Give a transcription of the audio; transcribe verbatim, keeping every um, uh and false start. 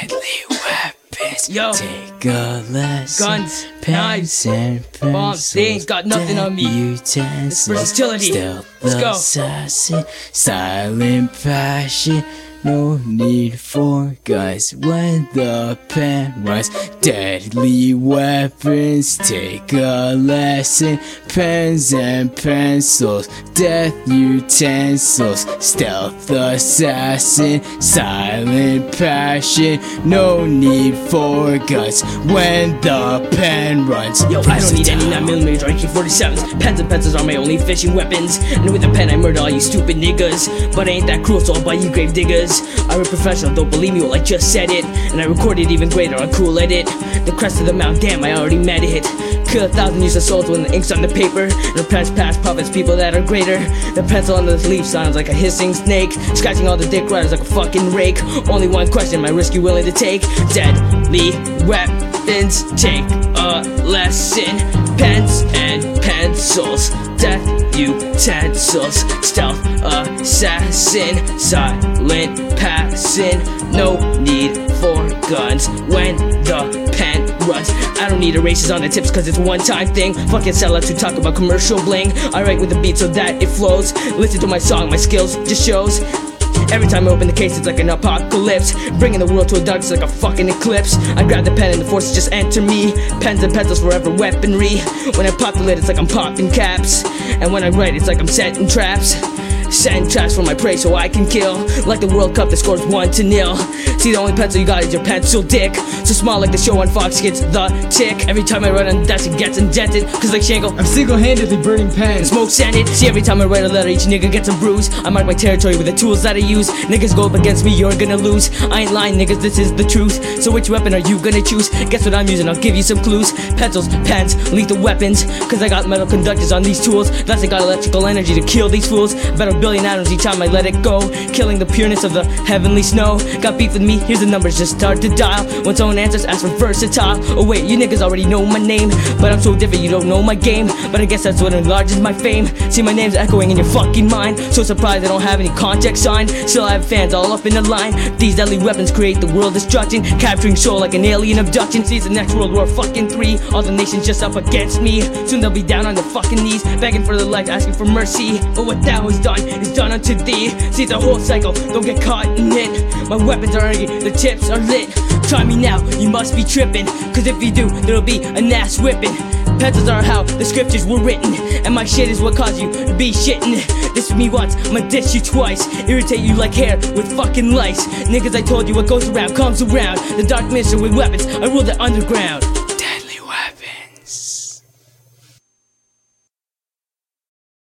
deadly weapons. Yo. Take a lesson. Guns, Pens knives, and bombs, they ain't got nothing on me. Utensils, versatility. stealth Let's go. assassin, silent passion. No need for guns when the pen runs. Deadly weapons, take a lesson. Pens and pencils, death utensils, stealth assassin, silent passion. No need for guns when the pen runs. Yo, I don't need any nine millimeters or A K forty-sevens. Pens and pencils are my only fishing weapons. And with a pen I murder all you stupid niggas. But I ain't that cruel, so I'll buy you grave diggers. I'm a professional, don't believe me, well I just said it. And I recorded even greater, I'm cool at it. The crest of the mount, damn, I already met it. Kill a thousand useless souls when the ink's on the paper. And repress past prophets, people that are greater. The pencil on the leaf sounds like a hissing snake, scratching all the dick riders like a fucking rake. Only one question, my risk you willing to take? Deadly weapons, take a lesson. Pens and pencils, death utensils, stealth assassin, silent passing. No need for guns when the pen runs. I don't need erasers on the tips cause it's a one-time thing. Fucking sellouts who talk about commercial bling. I write with the beat so that it flows. Listen to my song, my skills just shows. Every time I open the case it's like an apocalypse, bringing the world to a dark, it's like a fucking eclipse. I grab the pen and the forces just enter me. Pens and pencils forever weaponry. When I pop the lid it's like I'm popping caps. And when I write it's like I'm setting traps. Setting traps for my prey so I can kill. Like the World Cup that scores one to nil. See, the only pencil you got is your pencil dick. So small like the show on Fox gets the tick. Every time I write on the desk it gets indented. Cause like Shangle, I'm single-handedly burning pens. Smoke scented. See, every time I write a letter each nigga gets a bruise. I mark my territory with the tools that I use. Niggas go up against me, you're gonna lose. I ain't lying niggas, this is the truth. So which weapon are you gonna choose? Guess what I'm using, I'll give you some clues. Pencils, pens, lethal weapons. Cause I got metal conductors on these tools. Plus I got electrical energy to kill these fools. Better billion atoms each time I let it go, killing the pureness of the heavenly snow. Got beef with me, here's the numbers, just start to dial. When someone answers, ask for versatile. Oh wait, you niggas already know my name, but I'm so different, you don't know my game. But I guess that's what enlarges my fame. See, my name's echoing in your fucking mind. So surprised I don't have any contact sign. Still I have fans all up in the line. These deadly weapons create the world destruction, capturing soul like an alien abduction. See, it's the next World War fucking three. All the nations just up against me. Soon they'll be down on their fucking knees, begging for their life, asking for mercy. But what thou has done is done unto thee. See, it's a whole cycle, don't get caught in it. My weapons are angry, the tips are lit. Try me now, you must be tripping. Cause if you do, there'll be an ass whipping. Pencils are how the scriptures were written, and my shit is what caused you to be shitting. This is me once, I'ma diss you twice. Irritate you like hair with fucking lice. Niggas, I told you what goes around comes around. The dark minister with weapons, I rule the underground.